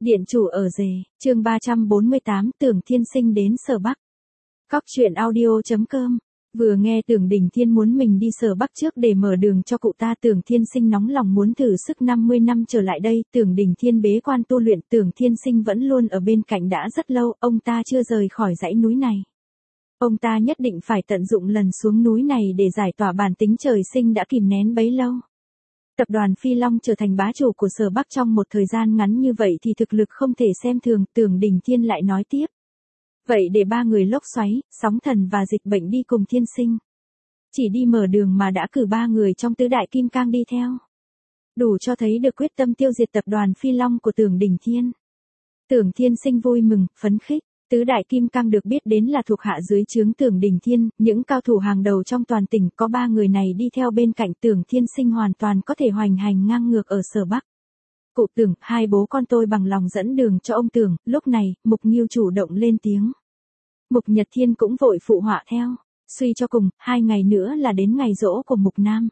Điện chủ ở rể, chương 348 Tưởng Thiên Sinh đến Sở Bắc. Cóc truyện audio.com. Vừa nghe Tưởng Đình Thiên muốn mình đi Sở Bắc trước để mở đường cho cụ ta, Tưởng Thiên Sinh nóng lòng muốn thử sức 50 năm trở lại đây. Tưởng Đình Thiên bế quan tu luyện, Tưởng Thiên Sinh vẫn luôn ở bên cạnh đã rất lâu, ông ta chưa rời khỏi dãy núi này. Ông ta nhất định phải tận dụng lần xuống núi này để giải tỏa bản tính trời sinh đã kìm nén bấy lâu. Tập đoàn Phi Long trở thành bá chủ của Sở Bắc trong một thời gian ngắn như vậy thì thực lực không thể xem thường, Tưởng Đình Thiên lại nói tiếp. Vậy để ba người lốc xoáy, sóng thần và dịch bệnh đi cùng Thiên Sinh. Chỉ đi mở đường mà đã cử ba người trong tứ đại kim cang đi theo. Đủ cho thấy được quyết tâm tiêu diệt tập đoàn Phi Long của Tưởng Đình Thiên. Tưởng Thiên Sinh vui mừng, phấn khích. Tứ đại kim cang được biết đến là thuộc hạ dưới trướng Tưởng Đình Thiên, những cao thủ hàng đầu trong toàn tỉnh, có ba người này đi theo bên cạnh Tưởng Thiên Sinh hoàn toàn có thể hoành hành ngang ngược ở Sở Bắc. Cụ Tưởng, hai bố con tôi bằng lòng dẫn đường cho ông Tưởng. Lúc này, Mục Nghiêu chủ động lên tiếng. Mục Nhật Thiên cũng vội phụ họa theo. Suy cho cùng, 2 ngày nữa là đến ngày giỗ của Mục Nam.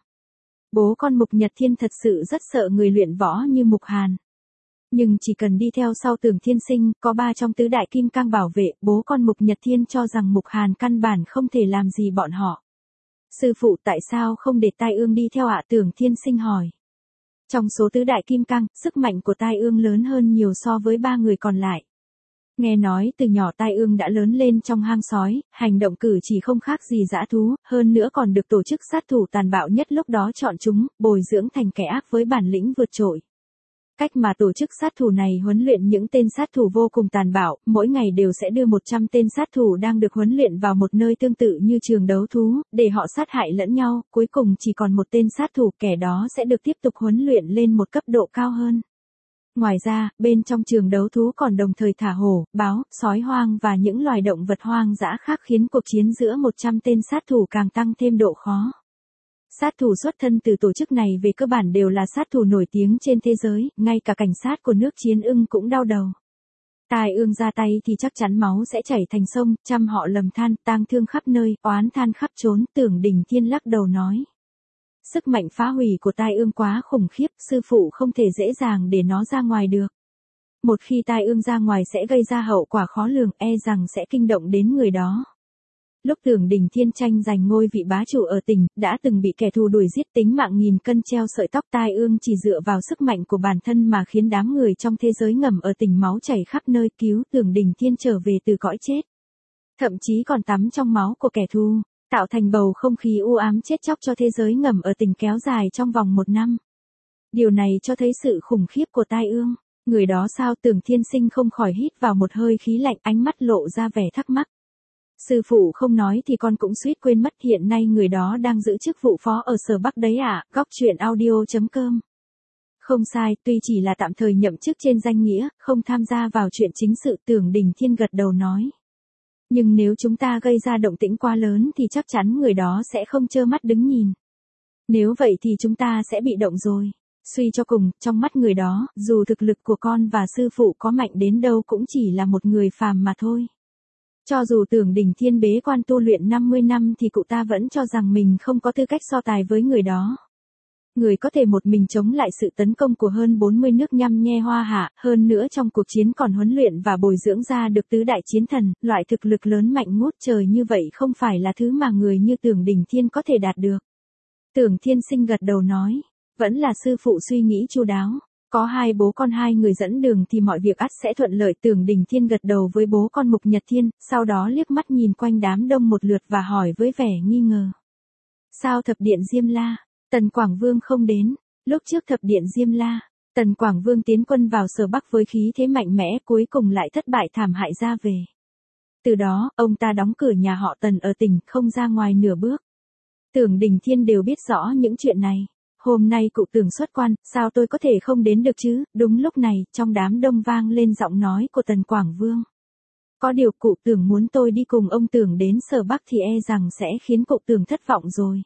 Bố con Mục Nhật Thiên thật sự rất sợ người luyện võ như Mục Hàn. Nhưng chỉ cần đi theo sau Tưởng Thiên Sinh, có 3 trong tứ đại kim cang bảo vệ, bố con Mục Nhật Thiên cho rằng Mục Hàn căn bản không thể làm gì bọn họ. Sư phụ tại sao không để Tai Ương đi theo ạ? Tưởng Thiên Sinh hỏi. Trong số tứ đại kim cang, sức mạnh của Tai Ương lớn hơn nhiều so với 3 người còn lại. Nghe nói từ nhỏ Tai Ương đã lớn lên trong hang sói, hành động cử chỉ không khác gì dã thú, hơn nữa còn được tổ chức sát thủ tàn bạo nhất lúc đó chọn chúng, bồi dưỡng thành kẻ ác với bản lĩnh vượt trội. Cách mà tổ chức sát thủ này huấn luyện những tên sát thủ vô cùng tàn bạo, mỗi ngày đều sẽ đưa 100 tên sát thủ đang được huấn luyện vào một nơi tương tự như trường đấu thú, để họ sát hại lẫn nhau, cuối cùng chỉ còn một tên sát thủ, kẻ đó sẽ được tiếp tục huấn luyện lên một cấp độ cao hơn. Ngoài ra, bên trong trường đấu thú còn đồng thời thả hổ, báo, sói hoang và những loài động vật hoang dã khác, khiến cuộc chiến giữa 100 tên sát thủ càng tăng thêm độ khó. Sát thủ xuất thân từ tổ chức này về cơ bản đều là sát thủ nổi tiếng trên thế giới, ngay cả cảnh sát của nước Chiến Ưng cũng đau đầu. Tai Ương ra tay thì chắc chắn máu sẽ chảy thành sông, trăm họ lầm than, tang thương khắp nơi, oán than khắp trốn. Tưởng Đình Thiên lắc đầu nói. Sức mạnh phá hủy của Tai Ương quá khủng khiếp, sư phụ không thể dễ dàng để nó ra ngoài được. Một khi Tai Ương ra ngoài sẽ gây ra hậu quả khó lường, e rằng sẽ kinh động đến người đó. Lúc Tưởng Đình Thiên tranh giành ngôi vị bá chủ ở tỉnh, đã từng bị kẻ thù đuổi giết, tính mạng nghìn cân treo sợi tóc. Tai Ương chỉ dựa vào sức mạnh của bản thân mà khiến đám người trong thế giới ngầm ở tỉnh máu chảy khắp nơi, cứu Tưởng Đình Thiên trở về từ cõi chết. Thậm chí còn tắm trong máu của kẻ thù, tạo thành bầu không khí u ám chết chóc cho thế giới ngầm ở tỉnh kéo dài trong vòng 1 năm. Điều này cho thấy sự khủng khiếp của Tai Ương. Người đó sao? Tưởng Thiên Sinh không khỏi hít vào một hơi khí lạnh, ánh mắt lộ ra vẻ thắc mắc. Sư phụ không nói thì con cũng suýt quên mất, hiện nay người đó đang giữ chức vụ phó ở Sở Bắc đấy ạ. Cóc truyện audio.com. Không sai, tuy chỉ là tạm thời nhậm chức trên danh nghĩa, không tham gia vào chuyện chính sự. Tưởng Đình Thiên gật đầu nói. Nhưng nếu chúng ta gây ra động tĩnh quá lớn thì chắc chắn người đó sẽ không trơ mắt đứng nhìn. Nếu vậy thì chúng ta sẽ bị động rồi. Suy cho cùng, trong mắt người đó, dù thực lực của con và sư phụ có mạnh đến đâu cũng chỉ là một người phàm mà thôi. Cho dù Tưởng Đình Thiên bế quan tu luyện 50 năm thì cụ ta vẫn cho rằng mình không có tư cách so tài với người đó. Người có thể một mình chống lại sự tấn công của hơn 40 nước nhăm nhe hoa hạ, hơn nữa trong cuộc chiến còn huấn luyện và bồi dưỡng ra được tứ đại chiến thần, loại thực lực lớn mạnh ngút trời như vậy không phải là thứ mà người như Tưởng Đình Thiên có thể đạt được. Tưởng Thiên Sinh gật đầu nói, vẫn là sư phụ suy nghĩ chu đáo. Có hai bố con hai người dẫn đường thì mọi việc ắt sẽ thuận lợi. Tưởng Đình Thiên gật đầu với bố con Mục Nhật Thiên, sau đó liếc mắt nhìn quanh đám đông một lượt và hỏi với vẻ nghi ngờ. Sao thập điện Diêm La, Tần Quảng Vương không đến? Lúc trước thập điện Diêm La, Tần Quảng Vương tiến quân vào Sở Bắc với khí thế mạnh mẽ, cuối cùng lại thất bại thảm hại ra về. Từ đó, ông ta đóng cửa nhà họ Tần ở tỉnh, không ra ngoài nửa bước. Tưởng Đình Thiên đều biết rõ những chuyện này. Hôm nay cụ Tưởng xuất quan, sao tôi có thể không đến được chứ? Đúng lúc này, trong đám đông vang lên giọng nói của Tần Quảng Vương. Có điều cụ Tưởng muốn tôi đi cùng ông Tưởng đến Sở Bắc thì e rằng sẽ khiến cụ Tưởng thất vọng rồi.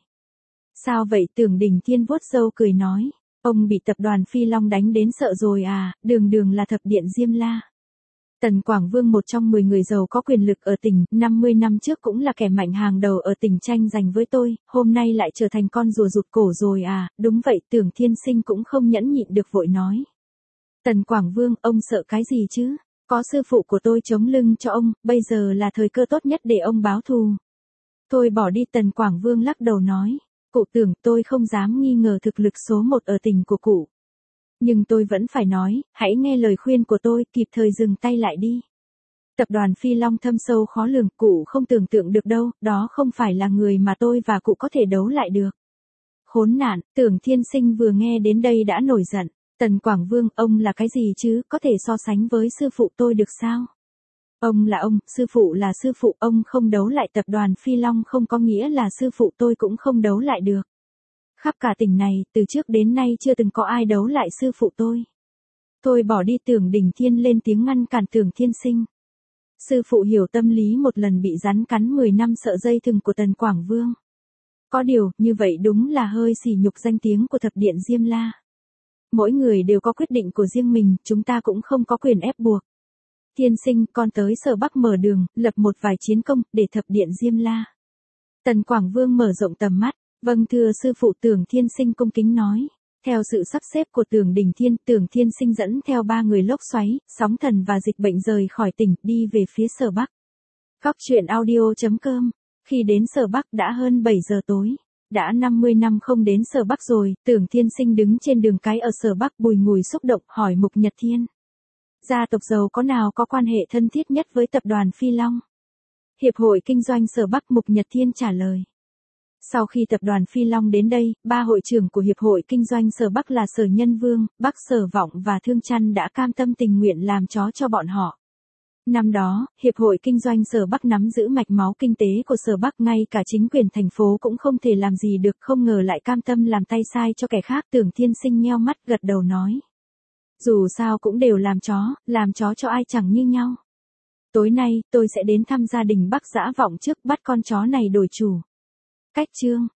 Sao vậy? Tưởng Đình Thiên vuốt râu cười nói. Ông bị tập đoàn Phi Long đánh đến sợ rồi à? Đường đường là thập điện Diêm La. Tần Quảng Vương, một trong 10 người giàu có quyền lực ở tỉnh, 50 năm trước cũng là kẻ mạnh hàng đầu ở tỉnh, tranh giành với tôi, hôm nay lại trở thành con rùa rụt cổ rồi à? Đúng vậy. Tưởng Thiên Sinh cũng không nhẫn nhịn được vội nói. Tần Quảng Vương, ông sợ cái gì chứ? Có sư phụ của tôi chống lưng cho ông, bây giờ là thời cơ tốt nhất để ông báo thù. Thôi bỏ đi, Tần Quảng Vương lắc đầu nói. Cụ Tưởng, tôi không dám nghi ngờ thực lực số một ở tỉnh của cụ. Nhưng tôi vẫn phải nói, hãy nghe lời khuyên của tôi, kịp thời dừng tay lại đi. Tập đoàn Phi Long thâm sâu khó lường, cụ không tưởng tượng được đâu, đó không phải là người mà tôi và cụ có thể đấu lại được. Khốn nạn, Tưởng Thiên Sinh vừa nghe đến đây đã nổi giận. Tần Quảng Vương, ông là cái gì chứ, có thể so sánh với sư phụ tôi được sao? Ông là ông, sư phụ là sư phụ, ông không đấu lại tập đoàn Phi Long không có nghĩa là sư phụ tôi cũng không đấu lại được. Khắp cả tỉnh này, từ trước đến nay chưa từng có ai đấu lại sư phụ tôi. Thôi bỏ đi, Tưởng Đình Thiên lên tiếng ngăn cản Tưởng Thiên Sinh. Sư phụ hiểu tâm lý một lần bị rắn cắn 10 năm sợ dây thừng của Tần Quảng Vương. Có điều, như vậy đúng là hơi sỉ nhục danh tiếng của thập điện Diêm La. Mỗi người đều có quyết định của riêng mình, chúng ta cũng không có quyền ép buộc. Thiên Sinh, con tới Sở Bắc mở đường, lập một vài chiến công, để thập điện Diêm La. Tần Quảng Vương mở rộng tầm mắt, vâng thưa sư phụ. Tưởng Thiên Sinh cung kính nói. Theo sự sắp xếp của Tưởng Đình Thiên, Tưởng Thiên Sinh dẫn theo 3 người lốc xoáy, sóng thần và dịch bệnh rời khỏi tỉnh, đi về phía Sở Bắc. Cóc truyện audio.com. Khi đến Sở Bắc đã hơn 7 giờ tối. Đã 50 năm không đến Sở Bắc rồi, Tưởng Thiên Sinh đứng trên đường cái ở Sở Bắc bùi ngùi xúc động hỏi Mục Nhật Thiên. Gia tộc giàu có nào có quan hệ thân thiết nhất với tập đoàn Phi Long? Hiệp hội Kinh doanh Sở Bắc. Mục Nhật Thiên trả lời. Sau khi tập đoàn Phi Long đến đây, 3 hội trưởng của Hiệp hội Kinh doanh Sở Bắc là Sở Nhân Vương, Bắc Sở Vọng và Thương Chăn đã cam tâm tình nguyện làm chó cho bọn họ. Năm đó, Hiệp hội Kinh doanh Sở Bắc nắm giữ mạch máu kinh tế của Sở Bắc, ngay cả chính quyền thành phố cũng không thể làm gì được, không ngờ lại cam tâm làm tay sai cho kẻ khác. Tưởng Thiên Sinh nheo mắt gật đầu nói. Dù sao cũng đều làm chó cho ai chẳng như nhau. Tối nay, tôi sẽ đến thăm gia đình Bắc Dã Vọng trước, bắt con chó này đổi chủ. Cách chương.